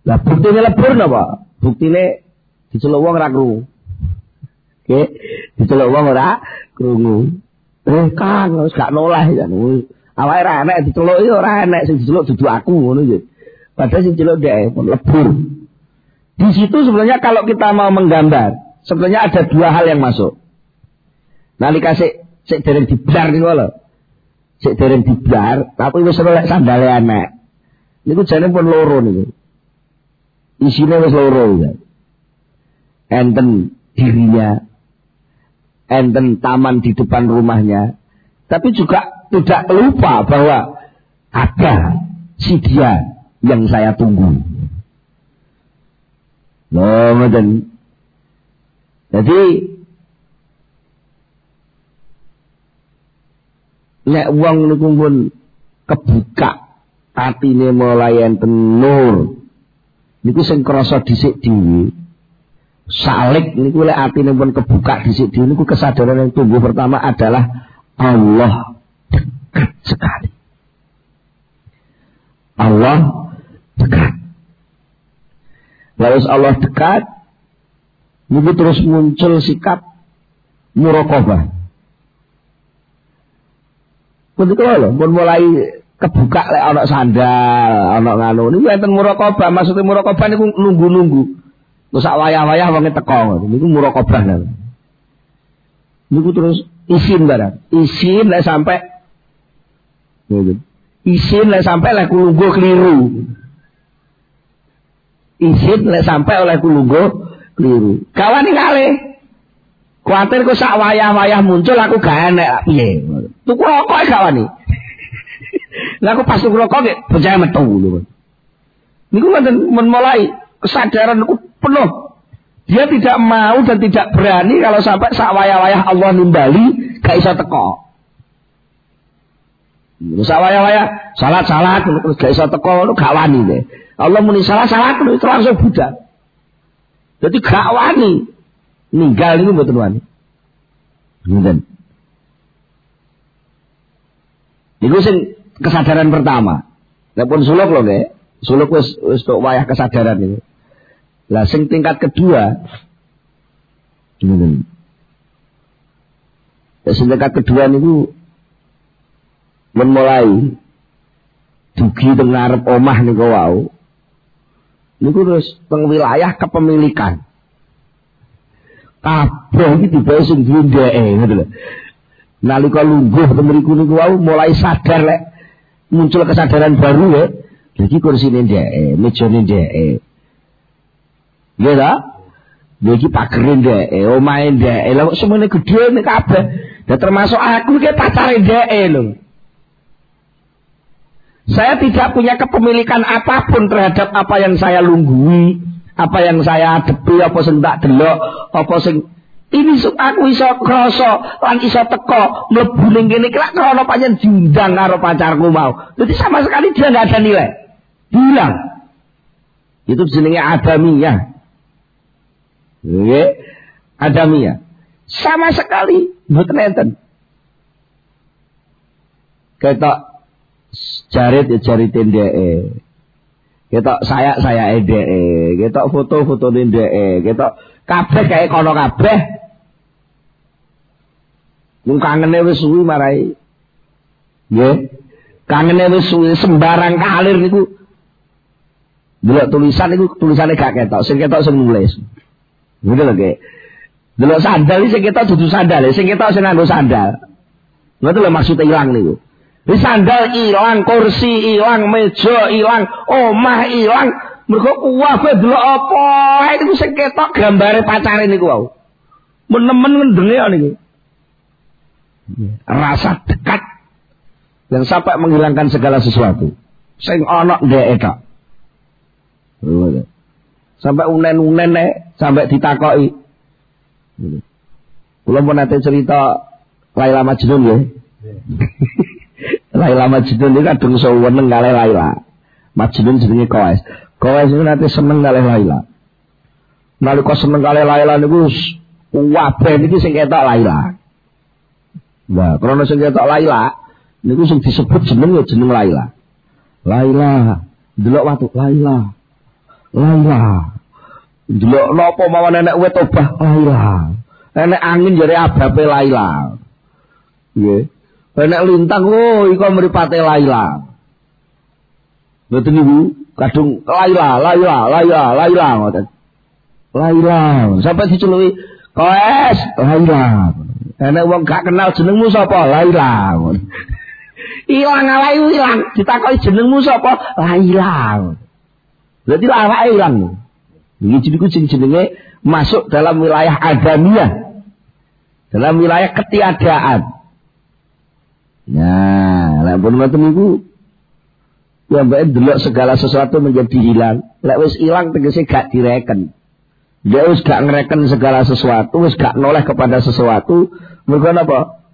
Lah buktine lebur napa? Buktine diceluk wong ora krungu. Nggih, diceluk wong ora krungu. Kang wis gak noleh ya. Awake ra enek diceluk iki ora enek sing diceluk dudu aku ngono nggih. Padahal sing diceluk dhek pun lebur. Di situ sebenarnya kalau kita mau menggambar, sebenarnya ada dua hal yang masuk. Nalika sik dereng diblar niku lho. Sik dereng diblar, tapi wis oleh sandale enek. Niku jane pun loro niku. Isine wis loro ya. Enten dirinya, enten taman di depan rumahnya, tapi juga tidak lupa bahwa ada si dia yang saya tunggu. Loh, ngoten. Jadi nek wong niku pun kebuka atine mulai enten nur. Niku sing krasa dhisik dhewe. Salik niku lek atine pun kebuka dhisik dhewe niku kesadaran yang tumbuh pertama adalah Allah dekat sekali. Allah dekat. Lalu Allah dekat, niku terus muncul sikap muraqabah. Begitu lho, pun mulai kebuka lek ana sandal, ana ngono. Niku enten muraqabah, maksudnya muraqabah niku nunggu-nunggu. Terus sak wayah-wayah wong teko, niku muraqabah lho. Niku terus isin barang. Isin lek sampai niku. Isin lek sampai lek kulunggo keliru. Isin lek sampai oleh kulunggo keliru. Kawan kalih. Kuwatir kok sak wayah-wayah muncul aku gak enek piye. Tuku rokok kawani. Lah aku pas tuku rokok nggih percaya metu lho. Niku men mulai kesadaran niku penuh. Dia tidak mau dan tidak berani kalau sampai sak wayah-wayah Allah nimbali gak iso teko. Sak wayah-wayah salat-salat terus gak iso teko gak wani deh. Allah muni salah-salah itu langsung budak. Jadi gak wani. Ninggal itu mboten wani. Ngoten. Iku sing kesadaran pertama. Nek pun suluk lho nggih. Suluk wis tok wayah kesadaran itu. Lah sing tingkat kedua. Ngoten. Sing tingkat kedua niku mulai dugi teng ngarep omah niku wau. Niku terus teng wilayah kepemilikan. Kabeh iki dibae sing duwe ndeke ngono lho. Nalika lungguh teng mriku niku wau mulai sadar lek muncul kesadaran baru ya. Iki kursine ndeke, mejane ndeke. Nggih ta? Iki pagere ndeke, omahe ndeke. Lah kok semene gedhe nek kabeh. Ya termasuk aku iki pacare ndeke lho. Saya tidak punya kepemilikan apapun terhadap apa yang saya lunggui, apa yang saya adepi, apa sing tak delok, apa sing ini aku iso krasa lan iso teko mlebu ning kene iki lak krana pancen diundang karo pacarku mau. Jadi sama sekali dia enggak ada nilai. Hilang. Itu jenenge adamiyah. Nggih, adamiyah. Sama sekali mboten enten. Ketok jarit ya jarit ndeke. Ketok saya ndeke, ketok foto ndeke, ketok kabeh kaya kono kabeh. Mung kangene wis suwi marai. Nggih. Kangene wis suwi sembarang kalir niku. Delok tulisan niku tulisane gak ketok, sing ketok sing nulis. Ngono lho nggih. Delok sandal sing ketok dudu sandal, sing ketok sing nganggo sandal. Ngono lho maksud ilang niku. Di sandal ilang, kursi ilang, meja ilang, omah ilang. Mergo kuwabe delok apa iku sing ketok gambare pacare niku wau. Menemen ngendenge niku. Rasa dekat yang sampai menghilangkan segala sesuatu. Sing ana ndeke tok. Sampai unen-unen sampai ditakoki. Kula pun nate cerita Laila Majnun nggih. Laila Majnun iki kadung seneng kalih Laila. Majnun jenenge Koes. Koes niku nate seneng kalih Laila. Nalika seneng kalih Laila niku kabeh niki sing ketok Laila. Nah, krana sing ketok Laila niku sing disebut jeneng ya jeneng Laila. Laila, delok watu Laila. Lailah. Delok napa mawon enek wit obah lailah. Enek angin jare abape lailah. Nggih. Enek lintang iku mripate lailah. Mboten niku kadung lailah ngoten. Lailah. Sampai diceluki koes lailah. Enek wong gak kenal jenengmu sapa? Lailah. Ilang awake ilang, ditakoki jenengmu sapa? Lailah. Berarti awake ilang. Iki jenenge masuk dalam wilayah adamiyah. Dalam wilayah ketiadaan. Nah, lek pun ngoten niku ya mbake delok segala sesuatu menjadi hilang. Lek wis ilang tegese gak direken. Dia wis gak ngereken segala sesuatu, wis gak noleh kepada sesuatu, mergo napa?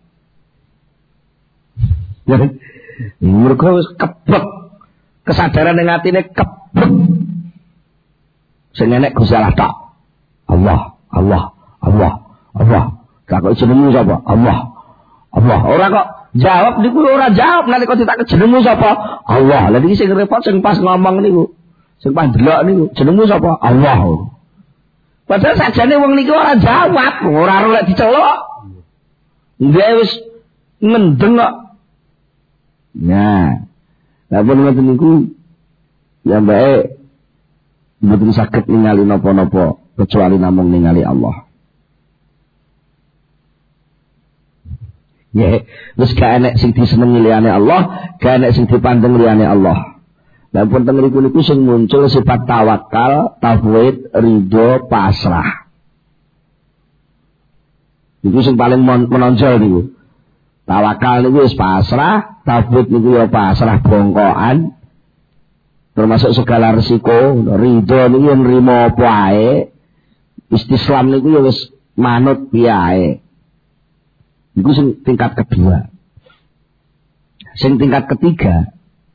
Mergo wis kebek. Kesadaran ning atine kebek. Sing enek Gusti Allah tok. Allah. Gak kok jenengmu sapa? Allah. Ora kok jawab niku ora jawab nalika ditak jenengmu sapa? Allah. Lah iki sing repot sing pas ngomong niku. Sing pas delok niku jenengmu sapa? Allah. Padahal sajane wong niki ora jawab, ora oleh diceluk. Dia wis ngendeng kok. Nah, lamun ngoten niku ya mbake mboten saged ningali napa-napa kecuali namung ningali Allah. Ya, wis gak enek sing disenengi liyane Allah, gak enek sing dipandeng liyane Allah. Lah pun teng mriku niku sing muncul sifat tawakal, tauhid, ridho, pasrah. Niku sing paling menonjol niku. Tawakal niku wis pasrah, tauhid niku ya pasrah bongkokan. Termasuk segala resiko, ridho niku nrimo apa ae. Istislam niku ya wis manut piye ae. Niku sing tingkat kedua. Sing tingkat ketiga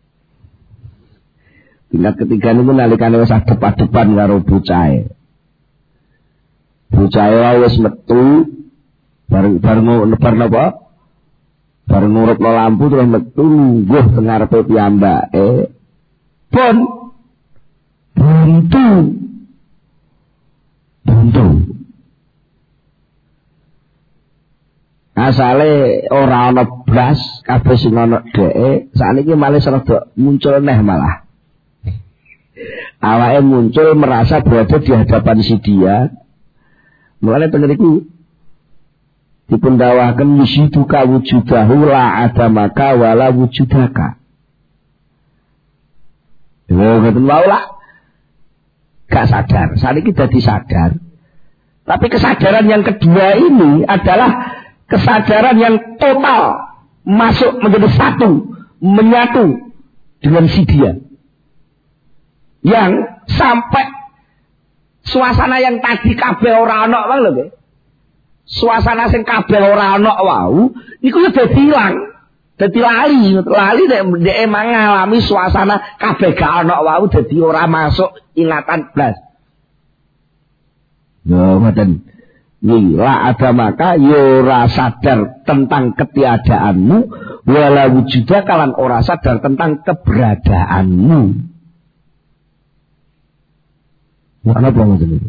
niku nalikane wis adep-adepan karo bocahe. Bocahe wis metu bareng nebar napa? Bareng ngurupno lampu terus metu lungguh teng ngarepe piyambake. Buntu. Asale ora ana blas, kabeh sing ana dheke, sakniki malih rada muncul neh malah. Awake muncul merasa berada di hadapan si dia. Mulane teng niku dipun dawaken yusiduka wujudahu la adamaka wala wujudaka. Ngoten wae lah. Gak sadar, sakniki dadi sadar. Tapi kesadaran yang kedua ini adalah kesadaran yang total masuk menjadi satu, menyatu dengan si dia. Yang sampai suasana yang tadi kabeh ora ana wae lho nggih. Suasana sing kabeh ora ana wau iku ya dadi ilang. Dadi lali nek mengalami suasana kabeh gak ana wau dadi ora masuk ingatan blas. Yo ngoten. La ada maka yo ora sadar tentang ketiadaanmu wala wujuda kalan ora sadar tentang keberadaanmu. Ana apa ngoten niku?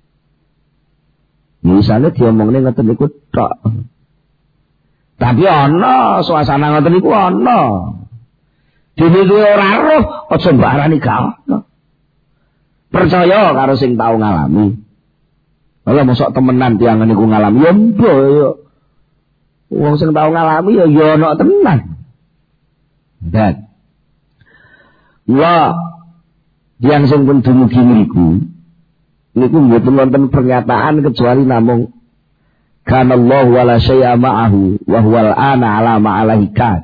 Misalnya diomongne ngoten niku tok. Tapi ana suasana ngoten niku ana. Dene kuwi ora roh aja mbarani gak ana. Percaya karo sing tau ngalami. Lah mosok temenan tiyang niku ngalami ya mbo ya. Wong sing tau ngalami ya ana tenan. Dan la yang sing pun dumugi niku mboten wonten pernyataan kecuali namung kana Allah wala syai'a ma'ahu wa huwal ana ala ma'alahikat.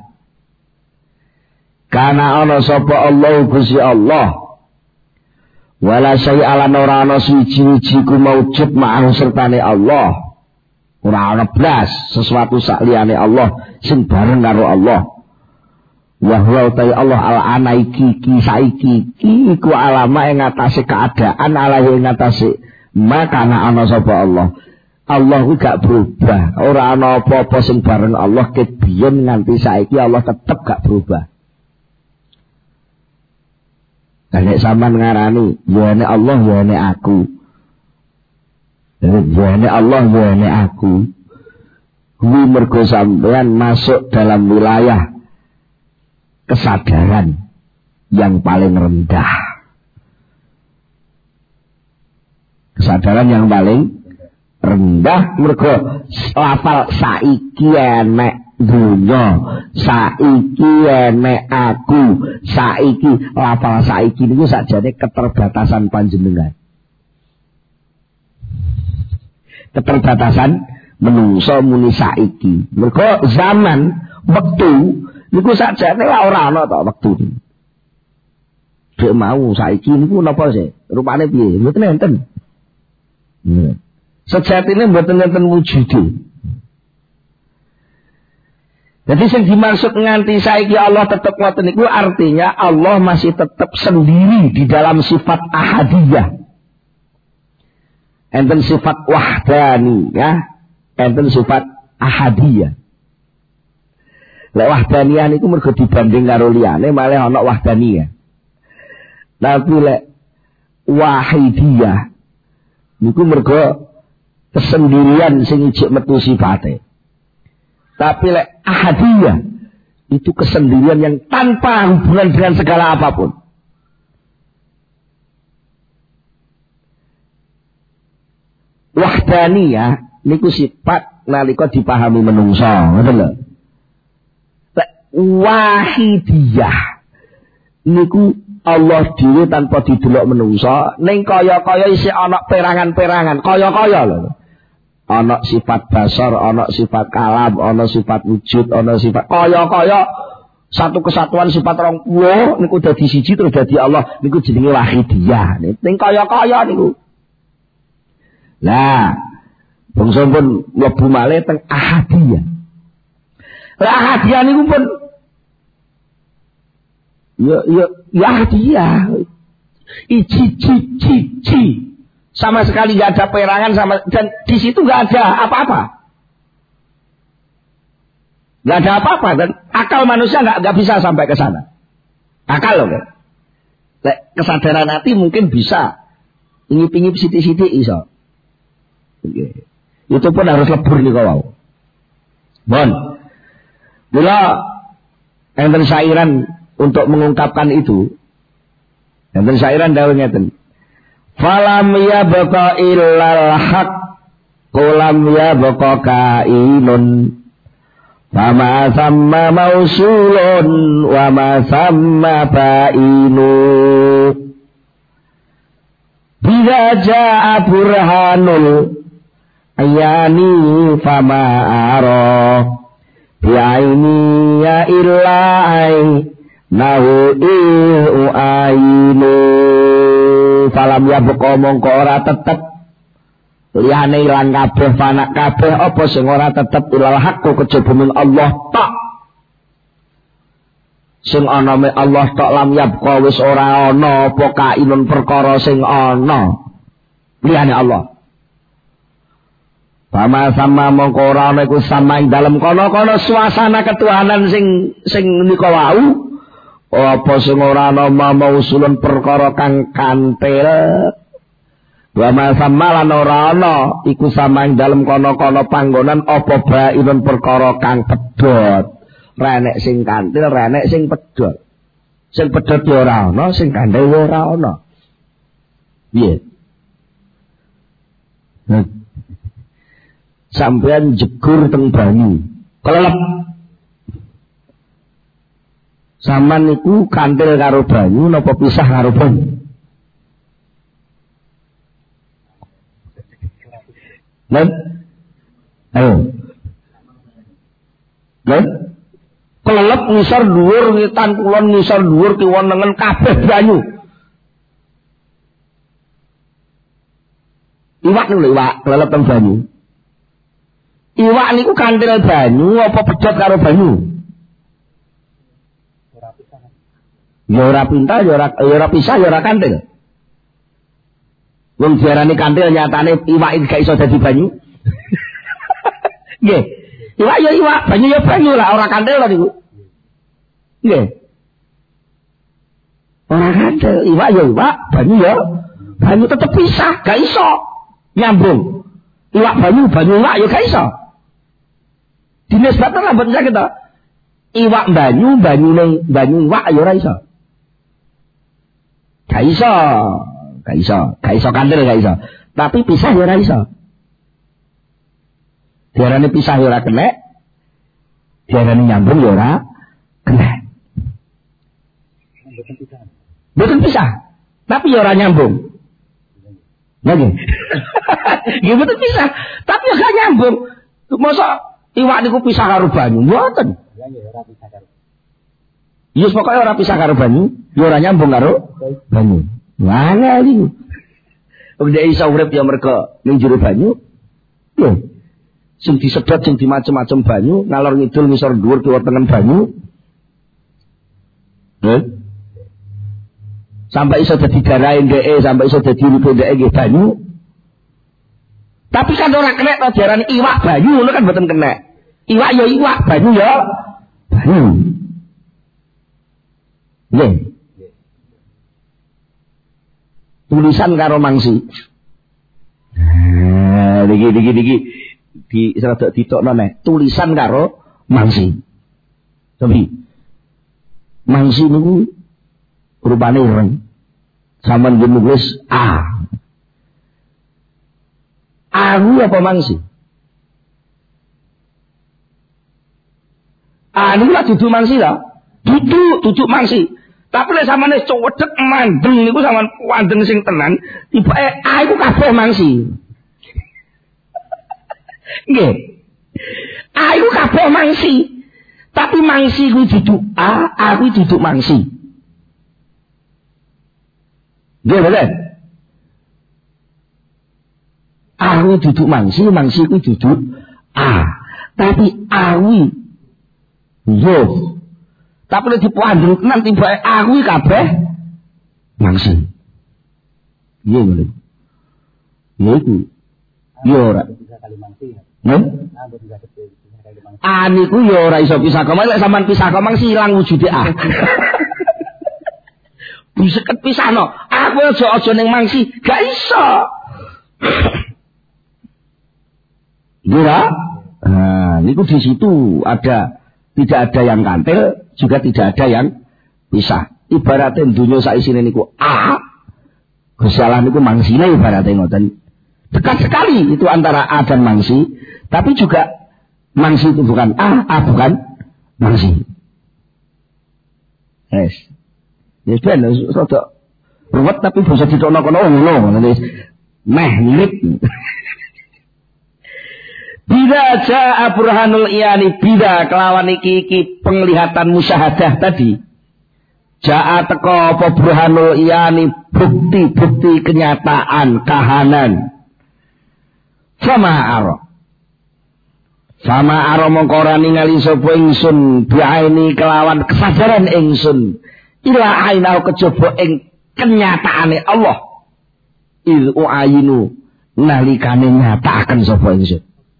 Kana ana sapa Allah Gusti Allah wala syai'a lan ora ana siji-wiji ku maujud ma'ahu sertane Allah. Ora ana blas sesuatu sak liyane Allah sing bareng karo Allah. Wa huwa ta'ala Allah al-ana iki saiki iku alama ing atase keadaan ala ing atase makana ana sapa Allah. Allah ku gak berubah. Ora ana apa-apa sing bareng Allah ket biyen nganti saiki Allah tetep gak berubah. Nek sampean ngarani ya nek Allah ya nek aku. Ya nek Allah ya nek aku. Kuwi mergo sampean masuk dalam wilayah kesadaran yang paling rendah. Kesadaran yang paling rendah mergo lafal saiki enek dunya, saiki enek aku, saiki lafal saiki niku sakjane keterbatasan panjenengan. Keterbatasan menungso muni saiki. Mergo zaman wektu niku sakjane ora ana to wektu. Dek mau saiki niku napa sih? Rupane piye? Mboten enten. Sejatine mboten enten wujude. Jadi yang dimaksud nganti saiki Allah tetap ngoten niku artinya Allah masih tetap sendiri di dalam sifat ahadiyah. Enten sifat wahdani ya, enten sifat ahadiyah. Lek wahdaniyah niku mergo dibanding karo liyane malah ana wahdaniyah. Tapi lek wahidiyah niku mergo kesendirian sing ijik metu sifate. Tapi lek ahadiyah itu kesendirian yang tanpa hubungan dengan segala apapun. Wahdaniyah niku sifat nalika dipahami menungso, ngoten lho. Lek wahidiyah niku Allah dhewe tanpa didelok menungso, ning kaya-kaya isih ana perangan-perangan, kaya-kaya lho. Ana sifat basar, ana sifat kalam, ana sifat wujud, ana sifat kaya-kaya satu kesatuan sifat 20 niku dadi siji terus dadi Allah niku jenenge wahidiyah. Ning kaya-kaya niku. Lah, bangsa pun mlebu malih teng ahadiyah. Lah ahadiyah niku pun ya ahadiyah. Iji sama sekali nggak ada perangan sama dan di situ nggak ada apa-apa, nggak ada apa-apa dan akal manusia nggak bisa sampai ke sana. Akal loh, kan? Kesadaran hati mungkin bisa, ingip-ingip siti-siti iso. Okay. Itu pun harus lebur nih kau. Bon, bila enten syairan untuk mengungkapkan itu, enten syairan dawuh ngeten. Falam yabqa illal haq Kulam yabqa kainun Fama samma mausulun Wama samma bainu Bila ja'a burhanul Ayani fama aro Bi'aini ya illai Nahu ihu ainu Falam ya buka mongko ora tetep liyane ilang kabeh panak kabeh apa sing ora tetep ilal hakku kejaba Allah tok sing ana me Allah tok lam yabqa wis ora ana apa kainun perkara sing ana liyane Allah Pama sama mongko ora ana iku sama ing dalem kono-kono suasana ketuhanan sing nika wau apa sing ora ana mausulun perkara kang kantil wa ma samalan ora ana iku sama ing dalem kono-kono panggonan apa bainun perkara kang pedhot renek sing kantil renek sing pedhot ya ora ana sing kandel ora ana piye sampeyan jegur teng banyu kelelep Saman niku kantil karo banyu napa pisah karo banyu? Lan? Ayo. Lan? Kelelep ngisor dhuwur, ngitan kulon ngisor dhuwur kiwon nengen kabeh banyu. Iwak niku lho, iwak kelelep teng banyu. Iwak niku kantil banyu apa pedhot karo banyu? Ya ora pinta, ya ora pisah, ya ora kantil. Wong diarani kantil nyatane iwak iki gak iso dadi banyu. Nggih. Iwak ya iwak, banyu ya banyu lah, ora kantil lah niku. Nggih. Ora kandel, iwak ya iwak, banyu ya banyu tetep pisah, gak iso nyambung. Iwak banyu iwak ya gak iso. Dinisbatkan lah buat saya kita. Iwak banyu iwak ya ora iso. Gak iso kandel gak iso. Tapi pisah ya ora iso. Diarani pisah ya ora kena. Diarani nyambung ya ora kena. Betul pisah. Tapi ya ora nyambung. Lagi. Ya betul pisah. Tapi ya gak nyambung. Masa iwak niku pisah karo banyu? Mboten. Ya pokoke ora pisah karo banyu, ya ora nyambung karo banyu. Mana iki? Udah iso urip ya mergo ning jero banyu. Lho. Sing disedot sing dimacem-macem banyu, ngalor ngidul ngisor dhuwur kiwa tengen banyu. Sampai iso dadi darahe ndeke, sampai iso dadi uripe ndeke nggih banyu. Tapi kan ora kena to diarani iwak banyu, ngono kan mboten kena. Iwak ya iwak, banyu ya banyu. Nggih. Tulisan karo mangsi. Diki di serada ditokno neh, tulisan karo mangsi. Tapi mangsi niku rupane ireng. Sampeyan nulis A. Aku apa mangsi? Niku lak dudu mangsi ta? Dudu mangsi. Tapi lek sampeyan cowedek mandeng niku sampeyan wandeng sing tenan, tibake A iku kabeh mangsi. Nggih. A iku kabeh mangsi. Tapi mangsi kuwi dudu A kuwi dudu mangsi. Nggih, bener. A kuwi dudu mangsi kuwi dudu A. Tapi A kuwi yo. Tapi lek dipandheng tenan tibake A kuwi kabeh mangsi. Nggih, bener. Niku yo ora A niku ya ora iso pisah koma, lek sampean pisah koma ilang wujude A. Bisa pisahno. Aku aja ning mangsi, gak iso. Gila? Nah, niku di situ tidak ada yang kantil, juga tidak ada yang pisah. Ibaratnya dunia saisine niku A, Gusalah niku mangsine ibaratnya ngoten. Dekat sekali itu antara A dan mangsi, tapi juga mangsi itu bukan A bukan mangsi. Yes. Yes, ben rada ruwet tapi bisa ditono-kono ngono. Meh mirip. Bila jaa burhanul iyani, bila kelawan iki penglihatan musyahadah tadi. Jaa teko apa burhanul iyani, bukti-bukti kenyataan kahanan. Sama aro mongko ningali sapa ingsun biaini kelawan kesadaran ingsun ila ainau kejaba ing kenyataane Allah il uayinu nalikane nyatakaken sapa ingsun.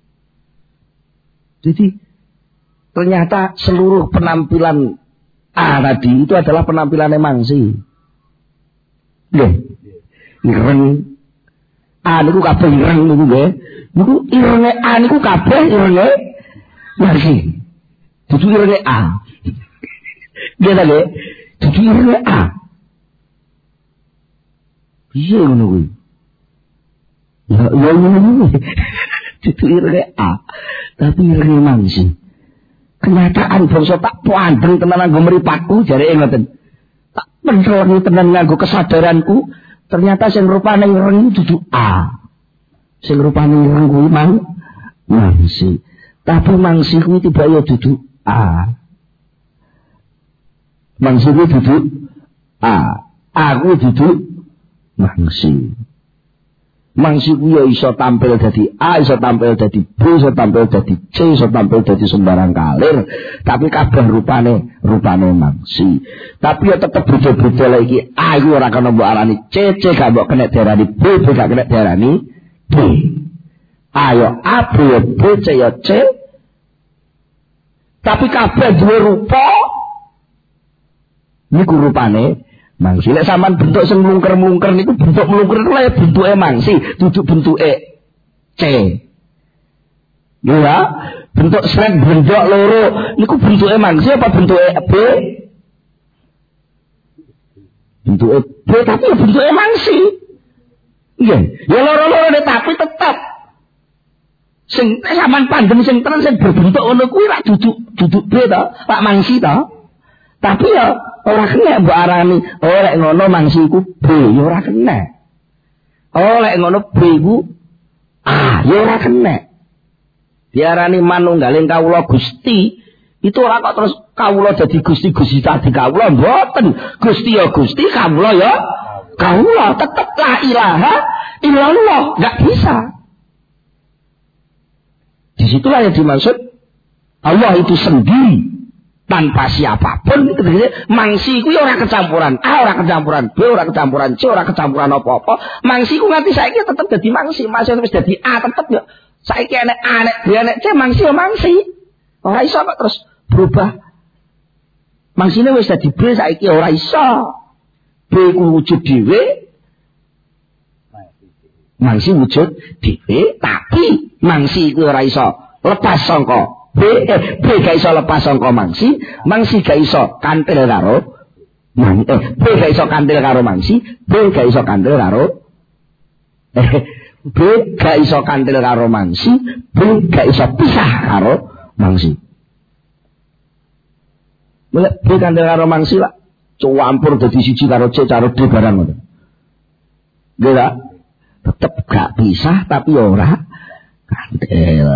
Jadi ternyata seluruh penampilan A tadi itu adalah penampilannya mangsi. Nggih. Ireng A niku kabeh ireng niku nggih. Niku irenge A niku kabeh irenge mangsi. Dudu irenge A. Nggih ta nggih? Dudu irenge A. Piye ngono kuwi? Ya ngono. Dudu irenge A. Tapi irenge mangsi. Kenyataan bangsa tak pandeng tenan nganggo mripatku jareke ngoten. Tak penroni tenan nganggo kesadaranku, ternyata sing rupane ireng dudu A. Sing rupane ireng kuwi mangsi. Tapi mangsi kuwi tiba ya dudu A. Mangsi kuwi dudu A. Aku dudu mangsi. Mangsi kuwi ya iso tampil dadi A, iso tampil dadi B, iso tampil dadi C, iso tampil dadi sembarang kalir, tapi kabeh rupane mangsi. Tapi ya tetep beda-beda lagi. A iku ora kena mbok arani C, C gak mbok kena diarani B, B gak kena diarani B. A ya A, B ya B, C ya C. Tapi kabeh duwe rupa. Niku rupane Mangsi lek sampean bentuk sing mlungker-mlungker niku bentuk mlungker niku lha bentuke mangsi, duduk bentuke C. Ya, bentuk srek blendok loro niku bentuke mangsi apa bentuke B? Bentuke B tapi ya bentuke mangsi. Iya, ya loro-loro tapi tetap sing sampean pandem sing tenan sing berbentuk ngono kuwi rak duduk B to, rak mangsi to. Tapi ya ora kena mbok arani, oh lek ngono mangsi iku B, ya ora kena. Oh lek ngono B iku A, ya ora kena. Diarani manunggaling kawula Gusti, itu ora kok terus kawula dadi Gusti tadi kawula mboten. Gusti ya Gusti, kawula ya kawula, tetep la ilaha illallah, enggak bisa. Disitulah yang dimaksud Allah itu sendiri tanpa siapapun. Mangsi ku ora kecampuran A, ora kecampuran B, ora kecampuran C, ora kecampuran apa-apa. Mangsi ku nganti saiki tetep dadi mangsi, masih wis dadi A tetep ya. Saiki enek A, enek B, enek C, mangsi ya mangsi. Ora iso kok terus berubah. Mangsine wis dadi B saiki ora iso. B ku wujud dhewe. Mangsi wujud dhewe, tapi mangsi iku ora iso lepas sangka B gak iso lepas sangka mangsi gak iso kantil karo B gak iso kantil karo mangsi, B gak iso kantil karo B gak iso kantil karo mangsi, B gak iso pisah karo mangsi. Mulai B kantil karo mangsi lah campur dadi siji karo C karo D barang ngono. Nggih tetep gak pisah tapi ora kantil.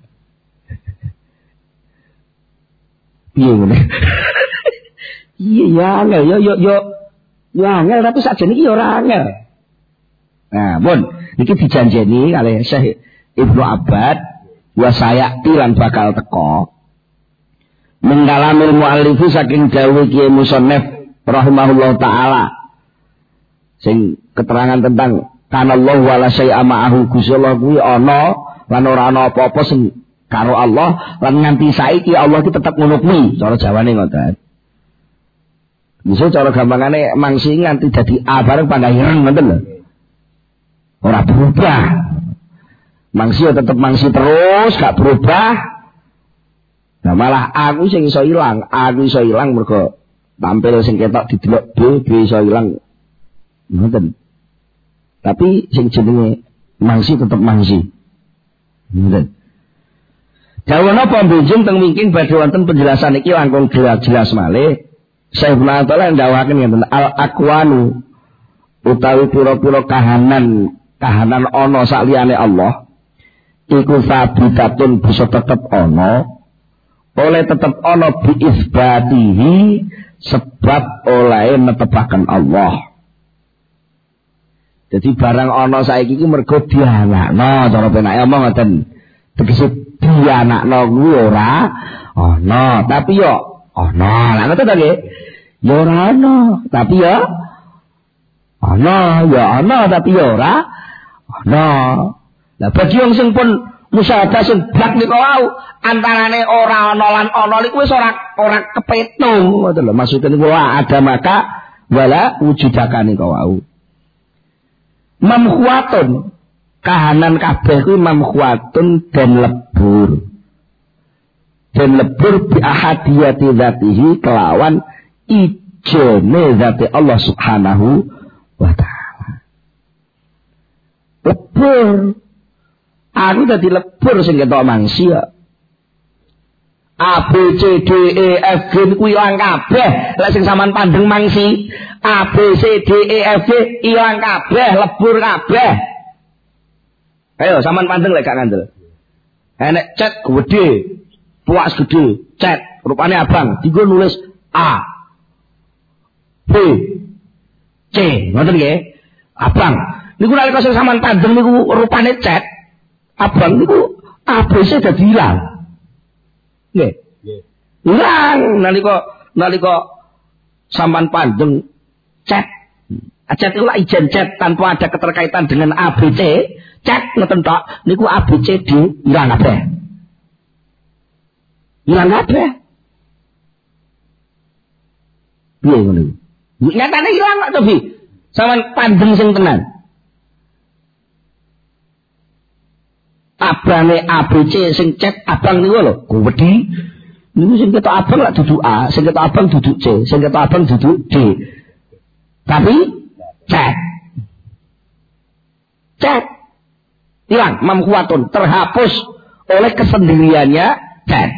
Iya ngene. Iya ya angel yo angel tapi sakjane iki ora angel. Nah, pun iki dijanjeni kali Syekh Ibnu Abbad wa sayati lan bakal teko. Mengkalamil muallifi saking dawuh Kiai Musannaf rahimahullah taala. Sing keterangan tentang kanallahu wala syai'a ma'ahu, Gusti Allah kuwi ana lan ora ana apa-apa sing karo Allah lan nganti saiki Allah ki tetep ngono kuwi cara Jawane ngoten. Bisa cara gampangane mangsi nganti dadi A bareng pandai ireng ngoten lho. Ora berubah. Mangsi ya tetep mangsi terus gak berubah. Nah malah aku sing iso ilang, aku iso ilang mergo tampil sing ketok didelok B iso ilang. Ngoten. Tapi sing jenenge mangsi tetep mangsi. Ngoten. Dawuh napa benjing teng wingking badhe wonten penjelasan iki langkung jelas malih. Syekh Ibnu Athaillah ndawaken ngeten al-aqwanu utawi pira-pira kahanan ana saliyane Allah iku sabitatun bisa tetep ana oleh tetep ana bi isbatihi sebab oleh netepaken Allah. Jadi barang ana saiki iki mergo dianakno cara penake omong ngoten. Tegese dianakno kuwi ora ana, tapi yo ana. Lah ngoten to nggih? Ya ora ana, tapi yo ana, ya ana tapi yo ora ana. Lah bagi wong sing pun musyahadah sing blak niku wau antarane ora ana lan ana niku wis ora kepetung ngoten lho. Maksudnya niku ada maka wala wujudaka niku wau. Mamhuatun kahanan kabeh kuwi mamhuatun dan lebur bi ahadiyati dzatihi kelawan ijene zati Allah Subhanahu wa taala. Lebur aku dadi lebur sing ketok mangsia. A B C D E F G kuwi ilang kabeh lek sing sampean pandeng mangsi. A B C D E F G ilang kabeh, lebur kabeh. Ayo sampean pandeng lek gak ngandel. Enek cat gede, puas gede, cat rupane abang, dienggo nulis A B C, ngoten nggih. Abang. Niku nalika sing sampean pandeng niku rupane cat. Abang niku A B C dadi ilang. Nggih. Ilang nalika sampean pandeng cat. Cat itu lah ijen cat tanpa ada keterkaitan dengan ABC. Cat ngoten tok niku ABCD ilang kabeh. Ilang kabeh. Piye ngono? Nyatane ilang kok to, Bi. Sampeyan pandeng sing tenan. Abane ABC sing cek abang niku lho, gowedi. Niku sing ketok abang lak duduk A, sing ketok abang duduk C, sing ketok abang duduk D. Tapi cek. Cek. Hilang mamkuatun, terhapus oleh kesendiriannya cek.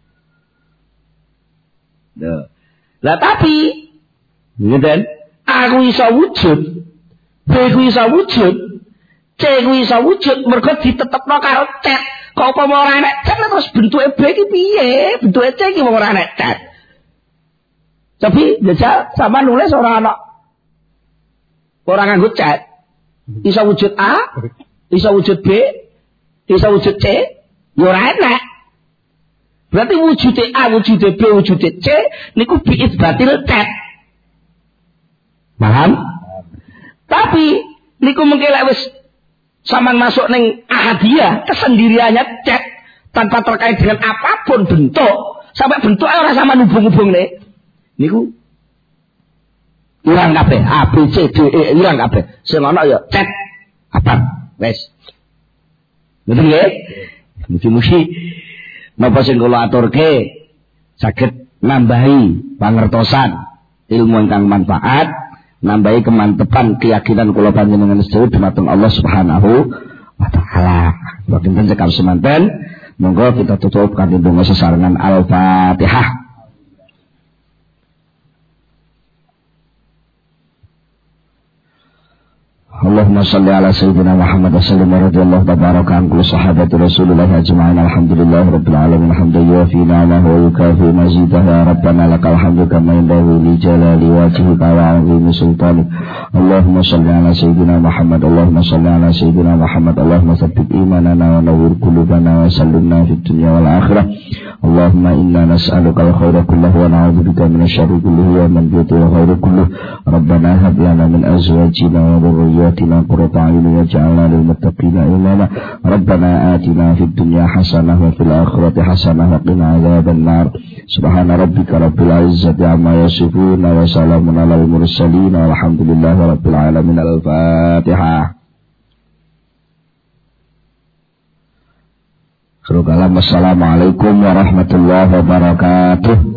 Lah tapi ngeten, aku iso wujud, B ku iso wujud, C ku iso wujud mergo ditetepno karo cet. Kok apa ora enek cet terus bentuke B iki piye? Bentuke C iki wong ora enek cet. Tapi jajal sama nulis ora ana. Ora nganggo cet. Iso wujud A, iso wujud B, iso wujud C, ya ora enek. Berarti wujude A, wujude B, wujude C niku biisbatil cet. Paham? Tapi niku mengke lek wis sampean masuk ning ahadiyah, kesendiriannya cet tanpa terkait dengan apapun bentuk, sampai bentuknya ora sampean hubung-hubung nih. Niku ilang kabeh, A B C D E ilang kabeh. Sing ana ya cet abang. Wes. Betul nggih? Mugi-mugi napa sing kula aturke saged nambahi pangertosan ilmu ingkang manfaat, nambahi kemantepan keyakinan kula panjenengan sedherek dumateng Allah Subhanahu wa taala. Boten cekap semanten, monggo kita tutup kanthi donga sesarengan Al-Fatihah. Allahumma salli ala sayyidina Muhammad wa sallim wa radiyallahu tabaraka an kulli sahabati Rasulillah ajma'in. Alhamdulillahi rabbil alamin hamdan yuwafi ni'amahu wa yukafi mazidahu. Ya rabbana lakal hamdu kama yanbaghi li jalali wajhika wa 'azimi sultanik. Allahumma salli ala sayyidina Muhammad. Allahumma salli ala sayyidina Muhammad. Allahumma tsabbit imanana wa nawwir qulubana wa sallimna fid dunya wal akhirah. Allahumma inna nas'aluka al-khaira kullahu wa na'udzubika minasyarri kullihi wa min al khairi kullihi. Rabbana hab lana min azwajina wa dhurriyyatina qurrata a'yunin waj'alna lil muttaqina imama. Rabbana atina fid dunya hasanah wa fil akhirati hasanah wa qina adzaban nar. Subhana rabbika rabbil izzati amma yasifun wa salamun alal mursalin walhamdulillahi rabbil alamin. Al-Fatihah. Assalamualaikum warahmatullahi wabarakatuh.